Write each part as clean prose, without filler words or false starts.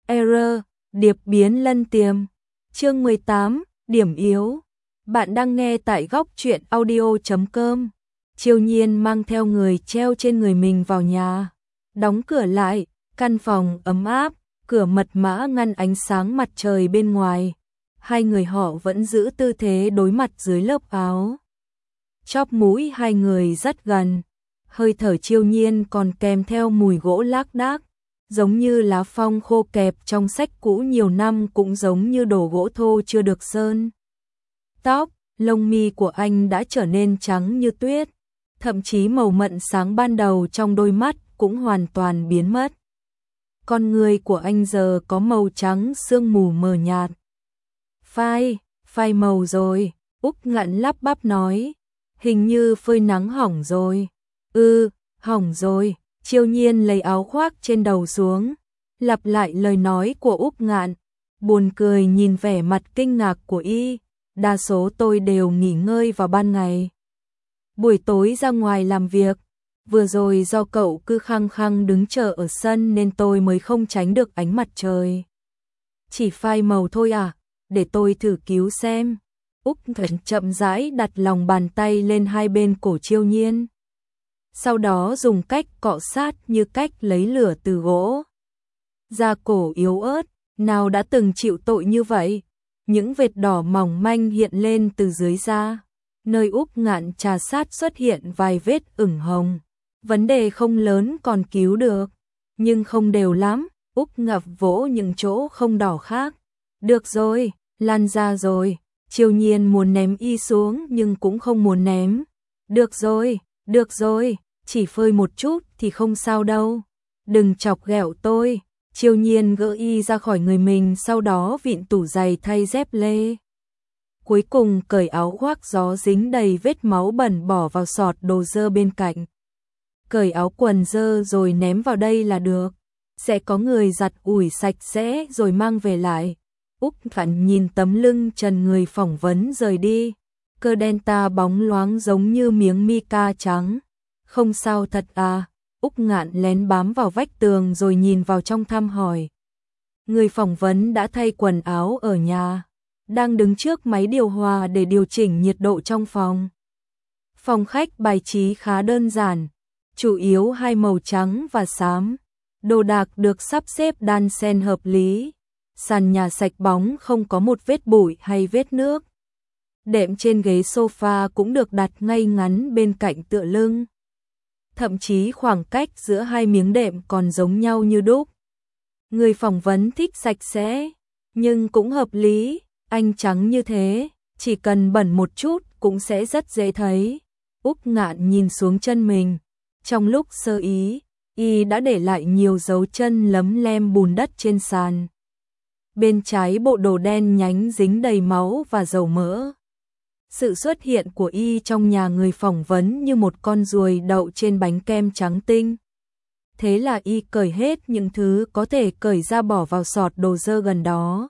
Error, điệp biến lân tiềm. Chương 18, điểm yếu. Bạn đang nghe tại góc truyện audio.com. Chiêu Nhiên mang theo người treo trên người mình vào nhà, đóng cửa lại, căn phòng ấm áp, cửa mật mã ngăn ánh sáng mặt trời bên ngoài. Hai người họ vẫn giữ tư thế đối mặt dưới lớp áo. Chóp mũi hai người rất gần, hơi thở Chiêu Nhiên còn kèm theo mùi gỗ lác đác, giống như lá phong khô kẹp trong sách cũ nhiều năm, cũng giống như đồ gỗ thô chưa được sơn. Tóc, lông mi của anh đã trở nên trắng như tuyết, thậm chí màu mận sáng ban đầu trong đôi mắt cũng hoàn toàn biến mất. Con người của anh giờ có màu trắng sương mù mờ nhạt. Phai màu rồi, Úc Ngạn lắp bắp nói, hình như phơi nắng hỏng rồi. Hỏng rồi. Chiêu Nhiên lấy áo khoác trên đầu xuống, lặp lại lời nói của Úc Ngạn, buồn cười nhìn vẻ mặt kinh ngạc của y. Đa số tôi đều nghỉ ngơi vào ban ngày, buổi tối ra ngoài làm việc. Vừa rồi do cậu cứ khăng khăng đứng chờ ở sân nên tôi mới không tránh được ánh mặt trời. Chỉ phai màu thôi à? Để tôi thử cứu xem. Úc Ngạn chậm rãi đặt lòng bàn tay lên hai bên cổ Chiêu Nhiên, sau đó dùng cách cọ sát như cách lấy lửa từ gỗ. Da cổ yếu ớt, nào đã từng chịu tội như vậy. Những vệt đỏ mỏng manh hiện lên từ dưới da, nơi Úc Ngạn trà sát xuất hiện vài vết ửng hồng. Vấn đề không lớn, còn cứu được, nhưng không đều lắm. Úc Ngạn vỗ những chỗ không đỏ khác. Được rồi, lan ra rồi. Chiêu Nhiên muốn ném y xuống nhưng cũng không muốn ném. Được rồi, chỉ phơi một chút thì không sao đâu. Đừng chọc ghẹo tôi. Chiêu Nhiên gỡ y ra khỏi người mình, sau đó vịn tủ giày thay dép lê. Cuối cùng cởi áo khoác gió dính đầy vết máu bẩn bỏ vào sọt đồ dơ bên cạnh. Cởi áo quần dơ rồi ném vào đây là được. Sẽ có người giặt ủi sạch sẽ rồi mang về lại. Úc Ngạn nhìn tấm lưng trần người phỏng vấn rời đi. Cơ delta bóng loáng giống như miếng mica trắng. Không sao thật à? Úc Ngạn lén bám vào vách tường rồi nhìn vào trong thăm hỏi. Người phỏng vấn đã thay quần áo ở nhà, đang đứng trước máy điều hòa để điều chỉnh nhiệt độ trong phòng. Phòng khách bài trí khá đơn giản, chủ yếu hai màu trắng và xám. Đồ đạc được sắp xếp đan xen hợp lý. Sàn nhà sạch bóng, không có một vết bụi hay vết nước. Đệm trên ghế sofa cũng được đặt ngay ngắn bên cạnh tựa lưng. Thậm chí khoảng cách giữa hai miếng đệm còn giống nhau như đúc. Người phỏng vấn thích sạch sẽ, nhưng cũng hợp lý. Anh trắng như thế, chỉ cần bẩn một chút cũng sẽ rất dễ thấy. Úc Ngạn nhìn xuống chân mình. Trong lúc sơ ý, y đã để lại nhiều dấu chân lấm lem bùn đất trên sàn. Bên trái bộ đồ đen nhánh dính đầy máu và dầu mỡ. Sự xuất hiện của y trong nhà người phỏng vấn như một con ruồi đậu trên bánh kem trắng tinh. Thế là y cởi hết những thứ có thể cởi ra bỏ vào sọt đồ dơ gần đó.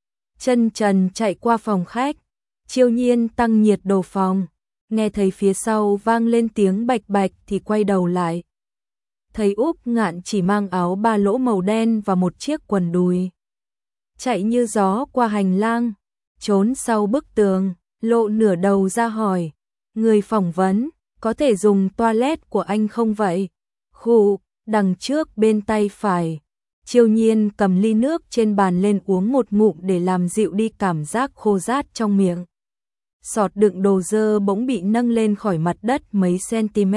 Chân trần chạy qua phòng khách. Chiêu Nhiên tăng nhiệt độ phòng. Nghe thấy phía sau vang lên tiếng bạch bạch thì quay đầu lại. Thấy Úc Ngạn chỉ mang áo ba lỗ màu đen và một chiếc quần đùi. Chạy như gió qua hành lang, trốn sau bức tường, lộ nửa đầu ra hỏi. Người phỏng vấn, có thể dùng toilet của anh không vậy? Khụ, đằng trước bên tay phải. Chiêu Nhiên cầm ly nước trên bàn lên uống một ngụm để làm dịu đi cảm giác khô rát trong miệng. Sọt đựng đồ dơ bỗng bị nâng lên khỏi mặt đất mấy cm.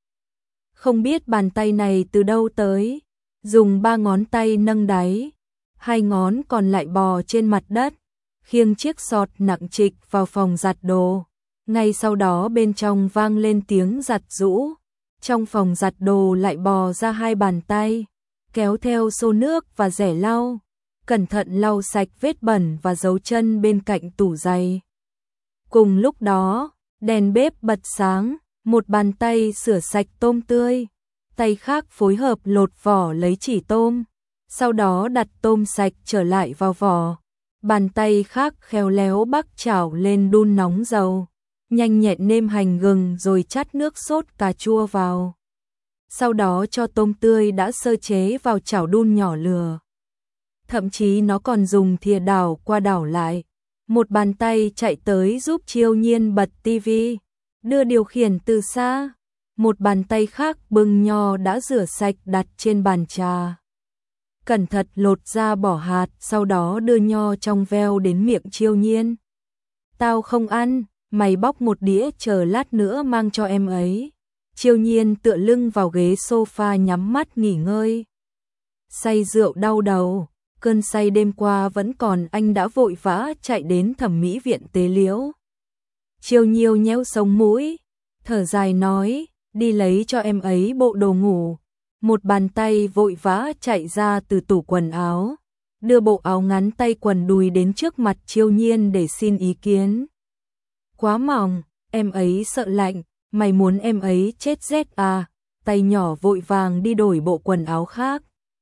Không biết bàn tay này từ đâu tới, dùng 3 ngón tay nâng đáy, 2 ngón còn lại bò trên mặt đất, khiêng chiếc sọt nặng trịch vào phòng giặt đồ. Ngay sau đó bên trong vang lên tiếng giặt giũ. Trong phòng giặt đồ lại bò ra 2 bàn tay, kéo theo xô nước và rẻ lau, cẩn thận lau sạch vết bẩn và dấu chân bên cạnh tủ giày. Cùng lúc đó, đèn bếp bật sáng, một bàn tay rửa sạch tôm tươi, tay khác phối hợp lột vỏ lấy chỉ tôm, sau đó đặt tôm sạch trở lại vào vỏ. Bàn tay khác khéo léo bắc chảo lên đun nóng dầu, nhanh nhẹn nêm hành gừng rồi chát nước sốt cà chua vào. Sau đó cho tôm tươi đã sơ chế vào chảo đun nhỏ lửa. Thậm chí nó còn dùng thìa đảo qua đảo lại. Một bàn tay chạy tới giúp Chiêu Nhiên bật tivi, đưa điều khiển từ xa. Một bàn tay khác bưng nho đã rửa sạch đặt trên bàn trà. Cẩn thận lột ra bỏ hạt, sau đó đưa nho trong veo đến miệng Chiêu Nhiên. Tao không ăn, mày bóc một đĩa chờ lát nữa mang cho em ấy. Chiêu Nhiên tựa lưng vào ghế sofa nhắm mắt nghỉ ngơi. Say rượu đau đầu, cơn say đêm qua vẫn còn, anh đã vội vã chạy đến thẩm mỹ viện tế liễu. Chiêu Nhiêu nhéo sống mũi, thở dài nói, đi lấy cho em ấy bộ đồ ngủ. Một bàn tay vội vã chạy ra từ tủ quần áo, đưa bộ áo ngắn tay quần đùi đến trước mặt Chiêu Nhiên để xin ý kiến. Quá mỏng, em ấy sợ lạnh, mày muốn em ấy chết rét à? Tay nhỏ vội vàng đi đổi bộ quần áo khác.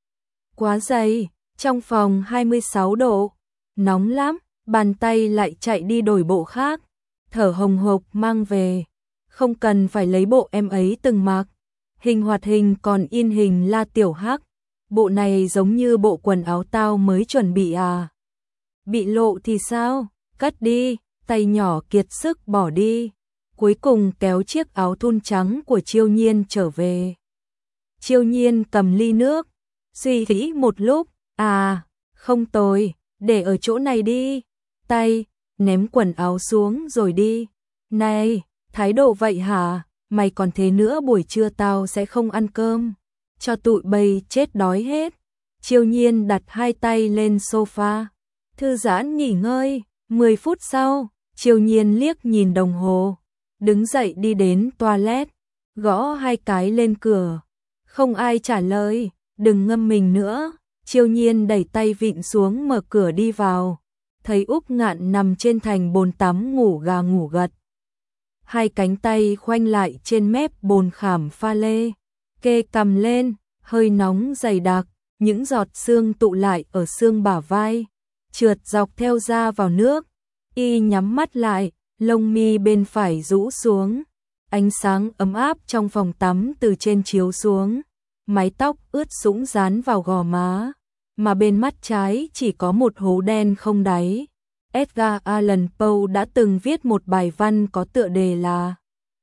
Quá dày, trong phòng 26 độ, nóng lắm, bàn tay lại chạy đi đổi bộ khác, thở hồng hộc mang về. Không cần phải lấy bộ em ấy từng mặc. Hình hoạt hình còn in hình La Tiểu Hắc. Bộ này giống như bộ quần áo tao mới chuẩn bị à? Bị lộ thì sao? Cất đi, tay nhỏ kiệt sức bỏ đi. Cuối cùng kéo chiếc áo thun trắng của Chiêu Nhiên trở về. Chiêu Nhiên cầm ly nước, suy nghĩ một lúc, à, không tồi, để ở chỗ này đi. Tay, ném quần áo xuống rồi đi. Này, thái độ vậy hả? Mày còn thế nữa, buổi trưa tao sẽ không ăn cơm. Cho tụi bay chết đói hết. Chiêu Nhiên đặt hai tay lên sofa, thư giãn nghỉ ngơi. 10 phút sau, Chiêu Nhiên liếc nhìn đồng hồ, đứng dậy đi đến toilet, gõ 2 cái lên cửa. Không ai trả lời, đừng ngâm mình nữa. Chiêu Nhiên đẩy tay vịn xuống mở cửa đi vào, thấy Úc Ngạn nằm trên thành bồn tắm ngủ gà ngủ gật. Hai cánh tay khoanh lại trên mép bồn khảm pha lê, kê cằm lên, hơi nóng dày đặc, những giọt sương tụ lại ở xương bả vai, trượt dọc theo da vào nước. Y nhắm mắt lại, lông mi bên phải rũ xuống, ánh sáng ấm áp trong phòng tắm từ trên chiếu xuống, mái tóc ướt sũng dán vào gò má, mà bên mắt trái chỉ có một hố đen không đáy. Edgar Allan Poe đã từng viết một bài văn có tựa đề là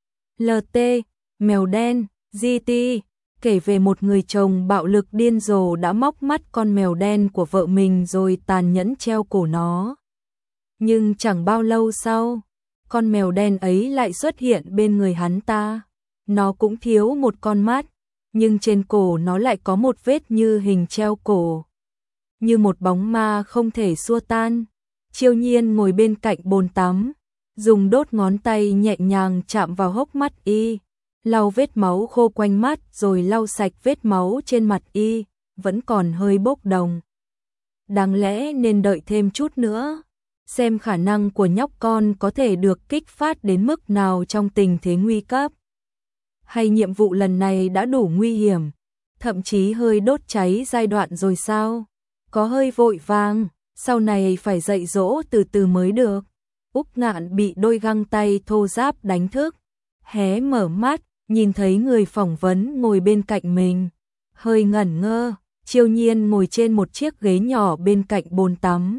LT, mèo đen, GT, kể về một người chồng bạo lực điên rồ đã móc mắt con mèo đen của vợ mình rồi tàn nhẫn treo cổ nó. Nhưng chẳng bao lâu sau, con mèo đen ấy lại xuất hiện bên người hắn ta. Nó cũng thiếu một con mắt, nhưng trên cổ nó lại có một vết như hình treo cổ, như một bóng ma không thể xua tan. Chiêu Nhiên ngồi bên cạnh bồn tắm, dùng đốt ngón tay nhẹ nhàng chạm vào hốc mắt y, lau vết máu khô quanh mắt rồi lau sạch vết máu trên mặt y, vẫn còn hơi bốc đồng. Đáng lẽ nên đợi thêm chút nữa, xem khả năng của nhóc con có thể được kích phát đến mức nào trong tình thế nguy cấp. Hay nhiệm vụ lần này đã đủ nguy hiểm, thậm chí hơi đốt cháy giai đoạn rồi sao? Có hơi vội vàng, sau này phải dạy dỗ từ từ mới được. Úc Ngạn bị đôi găng tay thô ráp đánh thức, hé mở mắt, nhìn thấy người phỏng vấn ngồi bên cạnh mình, hơi ngẩn ngơ. Chiêu Nhiên ngồi trên một chiếc ghế nhỏ bên cạnh bồn tắm,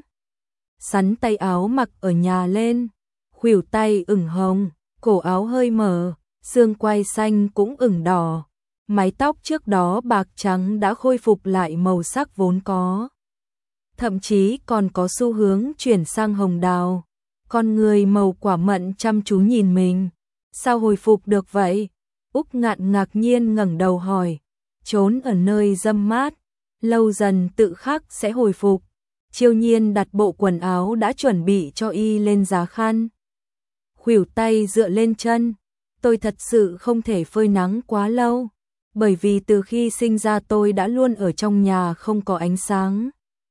sắn tay áo mặc ở nhà lên, khuỷu tay ửng hồng, cổ áo hơi mở, xương quai xanh cũng ửng đỏ, mái tóc trước đó bạc trắng đã khôi phục lại màu sắc vốn có, thậm chí còn có xu hướng chuyển sang hồng đào. Con người màu quả mận chăm chú nhìn mình, sao hồi phục được vậy? Úc Ngạn ngạc nhiên ngẩng đầu hỏi. Trốn ở nơi râm mát, lâu dần tự khắc sẽ hồi phục. Chiêu Nhiên đặt bộ quần áo đã chuẩn bị cho y lên giá khăn, khuỷu tay dựa lên chân. Tôi thật sự không thể phơi nắng quá lâu, bởi vì từ khi sinh ra tôi đã luôn ở trong nhà không có ánh sáng.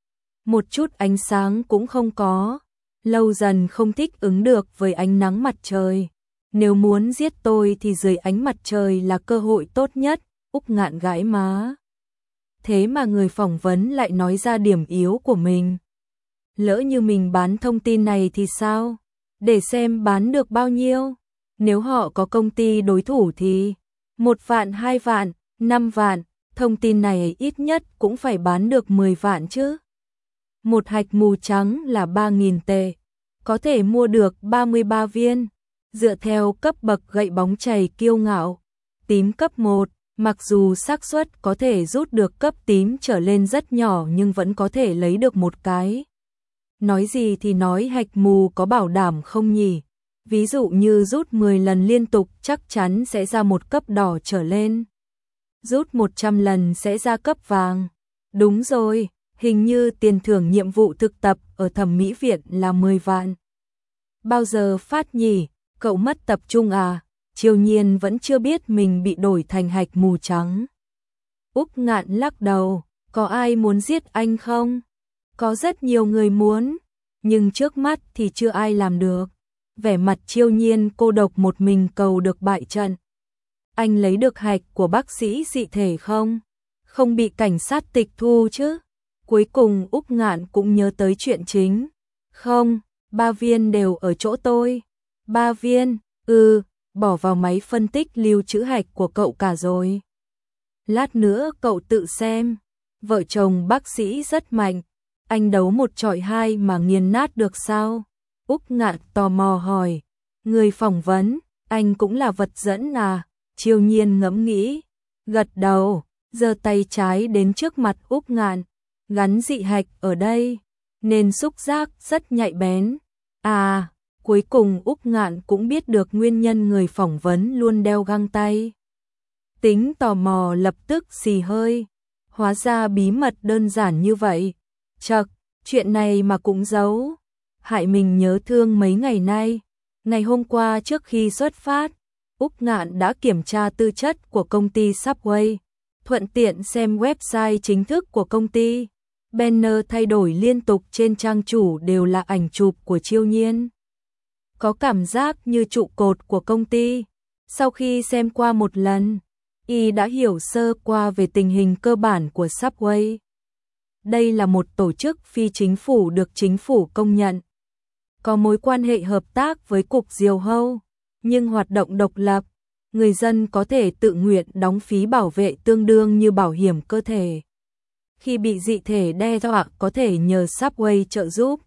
Một chút ánh sáng cũng không có, lâu dần không thích ứng được với ánh nắng mặt trời. Nếu muốn giết tôi thì dưới ánh mặt trời là cơ hội tốt nhất. Úc Ngạn gãi má. Thế mà người phỏng vấn lại nói ra điểm yếu của mình. Lỡ như mình bán thông tin này thì sao? Để xem bán được bao nhiêu. Nếu họ có công ty đối thủ thì 1 vạn, 2 vạn, 5 vạn, thông tin này ít nhất cũng phải bán được 10 vạn chứ. Một hạch mù trắng là 3.000 tệ, có thể mua được 33 viên. Dựa theo cấp bậc gậy bóng chày kiêu ngạo, tím cấp 1, mặc dù xác suất có thể rút được cấp tím trở lên rất nhỏ nhưng vẫn có thể lấy được một cái. Nói gì thì nói, hạch mù có bảo đảm không nhỉ? Ví dụ như rút 10 lần liên tục chắc chắn sẽ ra một cấp đỏ trở lên. Rút 100 lần sẽ ra cấp vàng. Đúng rồi, hình như tiền thưởng nhiệm vụ thực tập ở thẩm mỹ viện là 10 vạn. Bao giờ phát nhỉ? Cậu mất tập trung à? Chiêu Nhiên vẫn chưa biết mình bị đổi thành hạch mù trắng. Úc Ngạn lắc đầu, có ai muốn giết anh không? Có rất nhiều người muốn, nhưng trước mắt thì chưa ai làm được. Vẻ mặt Chiêu Nhiên cô độc một mình cầu được bại trận. Anh lấy được hạch của bác sĩ dị thể không? Không bị cảnh sát tịch thu chứ? Cuối cùng Úc Ngạn cũng nhớ tới chuyện chính. Không, 3 viên đều ở chỗ tôi. 3 viên, bỏ vào máy phân tích lưu trữ hạch của cậu cả rồi. Lát nữa cậu tự xem. Vợ chồng bác sĩ rất mạnh. Anh đấu 1-2 mà nghiền nát được sao? Úc Ngạn tò mò hỏi. Người phỏng vấn, anh cũng là vật dẫn à? Chiêu Nhiên ngẫm nghĩ. Gật đầu, giơ tay trái đến trước mặt Úc Ngạn. Gắn dị hạch ở đây, nên xúc giác rất nhạy bén. À, cuối cùng Úc Ngạn cũng biết được nguyên nhân người phỏng vấn luôn đeo găng tay. Tính tò mò lập tức xì hơi. Hóa ra bí mật đơn giản như vậy. Chậc, chuyện này mà cũng giấu. Hại mình nhớ thương mấy ngày nay. Ngày hôm qua trước khi xuất phát, Úc Ngạn đã kiểm tra tư chất của công ty Subway, thuận tiện xem website chính thức của công ty. Banner thay đổi liên tục trên trang chủ đều là ảnh chụp của Chiêu Nhiên. Có cảm giác như trụ cột của công ty. Sau khi xem qua một lần, y đã hiểu sơ qua về tình hình cơ bản của Subway. Đây là một tổ chức phi chính phủ được chính phủ công nhận. Có mối quan hệ hợp tác với Cục Diều Hâu, nhưng hoạt động độc lập. Người dân có thể tự nguyện đóng phí bảo vệ tương đương như bảo hiểm cơ thể. Khi bị dị thể đe dọa có thể nhờ Subway trợ giúp.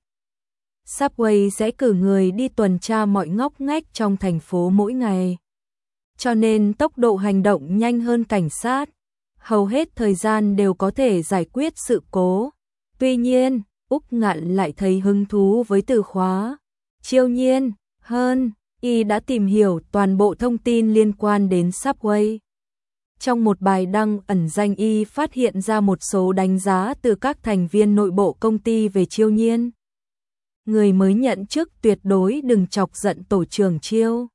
Subway sẽ cử người đi tuần tra mọi ngóc ngách trong thành phố mỗi ngày. Cho nên tốc độ hành động nhanh hơn cảnh sát. Hầu hết thời gian đều có thể giải quyết sự cố. Tuy nhiên, Úc Ngạn lại thấy hứng thú với từ khóa Chiêu Nhiên hơn. Y đã tìm hiểu toàn bộ thông tin liên quan đến Subway. Trong một bài đăng ẩn danh, y phát hiện ra một số đánh giá từ các thành viên nội bộ công ty về Chiêu Nhiên. Người mới nhận chức tuyệt đối đừng chọc giận tổ trưởng Chiêu.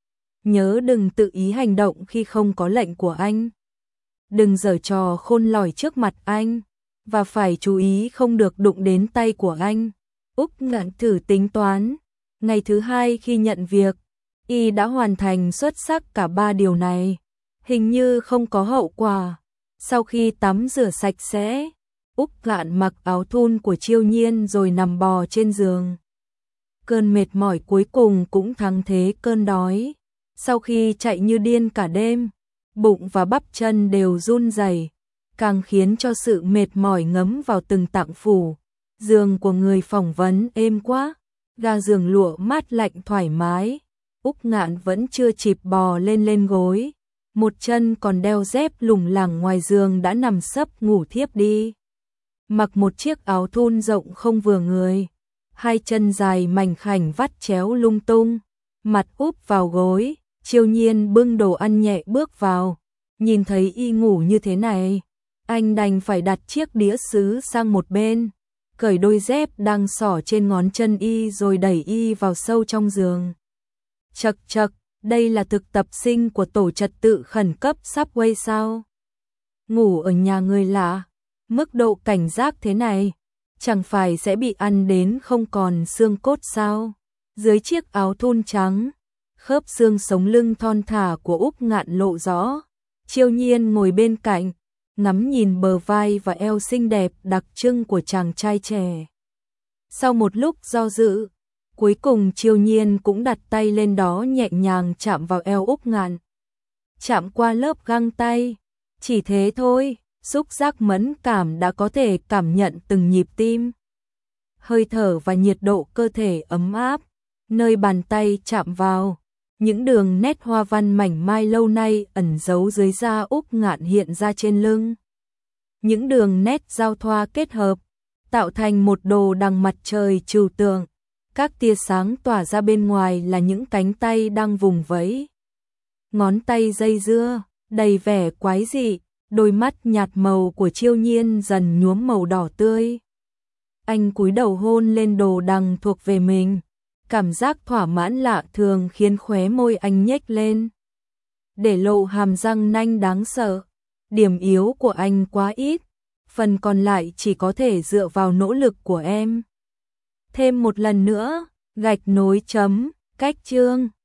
Nhớ đừng tự ý hành động khi không có lệnh của anh. Đừng giở trò khôn lỏi trước mặt anh. Và phải chú ý không được đụng đến tay của anh. Úc Ngạn thử tính toán. Ngày thứ 2 khi nhận việc, y đã hoàn thành xuất sắc cả 3 điều này. Hình như không có hậu quả. Sau khi tắm rửa sạch sẽ, Úc Ngạn mặc áo thun của Chiêu Nhiên rồi nằm bò trên giường. Cơn mệt mỏi cuối cùng cũng thắng thế cơn đói. Sau khi chạy như điên cả đêm, bụng và bắp chân đều run rẩy, càng khiến cho sự mệt mỏi ngấm vào từng tạng phủ. Giường của người phỏng vấn êm quá, ga giường lụa mát lạnh thoải mái. Úc Ngạn vẫn chưa kịp bò lên gối, một chân còn đeo dép lủng lẳng ngoài giường đã nằm sấp ngủ thiếp đi. Mặc một chiếc áo thun rộng không vừa người, hai chân dài mảnh khảnh vắt chéo lung tung, mặt úp vào gối. Chiêu Nhiên bưng đồ ăn nhẹ bước vào, nhìn thấy y ngủ như thế này, anh đành phải đặt chiếc đĩa sứ sang một bên, cởi đôi dép đang xỏ trên ngón chân y rồi đẩy y vào sâu trong giường. Chậc chậc, đây là thực tập sinh của tổ trật tự khẩn cấp Subway sao? Ngủ ở nhà người lạ, mức độ cảnh giác thế này, chẳng phải sẽ bị ăn đến không còn xương cốt sao? Dưới chiếc áo thun trắng, khớp xương sống lưng thon thả của Úc Ngạn lộ rõ. Chiêu Nhiên ngồi bên cạnh, ngắm nhìn bờ vai và eo xinh đẹp đặc trưng của chàng trai trẻ. Sau một lúc do dự, cuối cùng Chiêu Nhiên cũng đặt tay lên đó nhẹ nhàng chạm vào eo Úc Ngạn. Chạm qua lớp găng tay, chỉ thế thôi, xúc giác mẫn cảm đã có thể cảm nhận từng nhịp tim. hơi thở và nhiệt độ cơ thể ấm áp, nơi bàn tay chạm vào. Những đường nét hoa văn mảnh mai lâu nay ẩn giấu dưới da Úc Ngạn hiện ra trên lưng. Những đường nét giao thoa kết hợp, tạo thành một đồ đằng mặt trời trừu tượng. Các tia sáng tỏa ra bên ngoài là những cánh tay đang vùng vẫy. Ngón tay dây dưa, đầy vẻ quái dị, đôi mắt nhạt màu của Chiêu Nhiên dần nhuốm màu đỏ tươi. Anh cúi đầu hôn lên đồ đằng thuộc về mình. Cảm giác thỏa mãn lạ thường khiến khóe môi anh nhếch lên, để lộ hàm răng nanh đáng sợ. Điểm yếu của anh quá ít, phần còn lại chỉ có thể dựa vào nỗ lực của em. Thêm một lần nữa, gạch nối chấm, cách chương.